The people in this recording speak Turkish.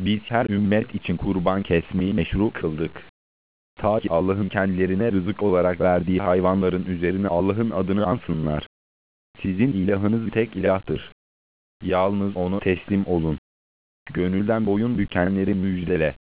Biz her ümmet için kurban kesmeyi meşru kıldık. Ta ki Allah'ın kendilerine rızık olarak verdiği hayvanların üzerine Allah'ın adını ansınlar. Sizin ilahınız tek ilahtır. Yalnız ona teslim olun. Gönülden boyun bükenleri müjdele.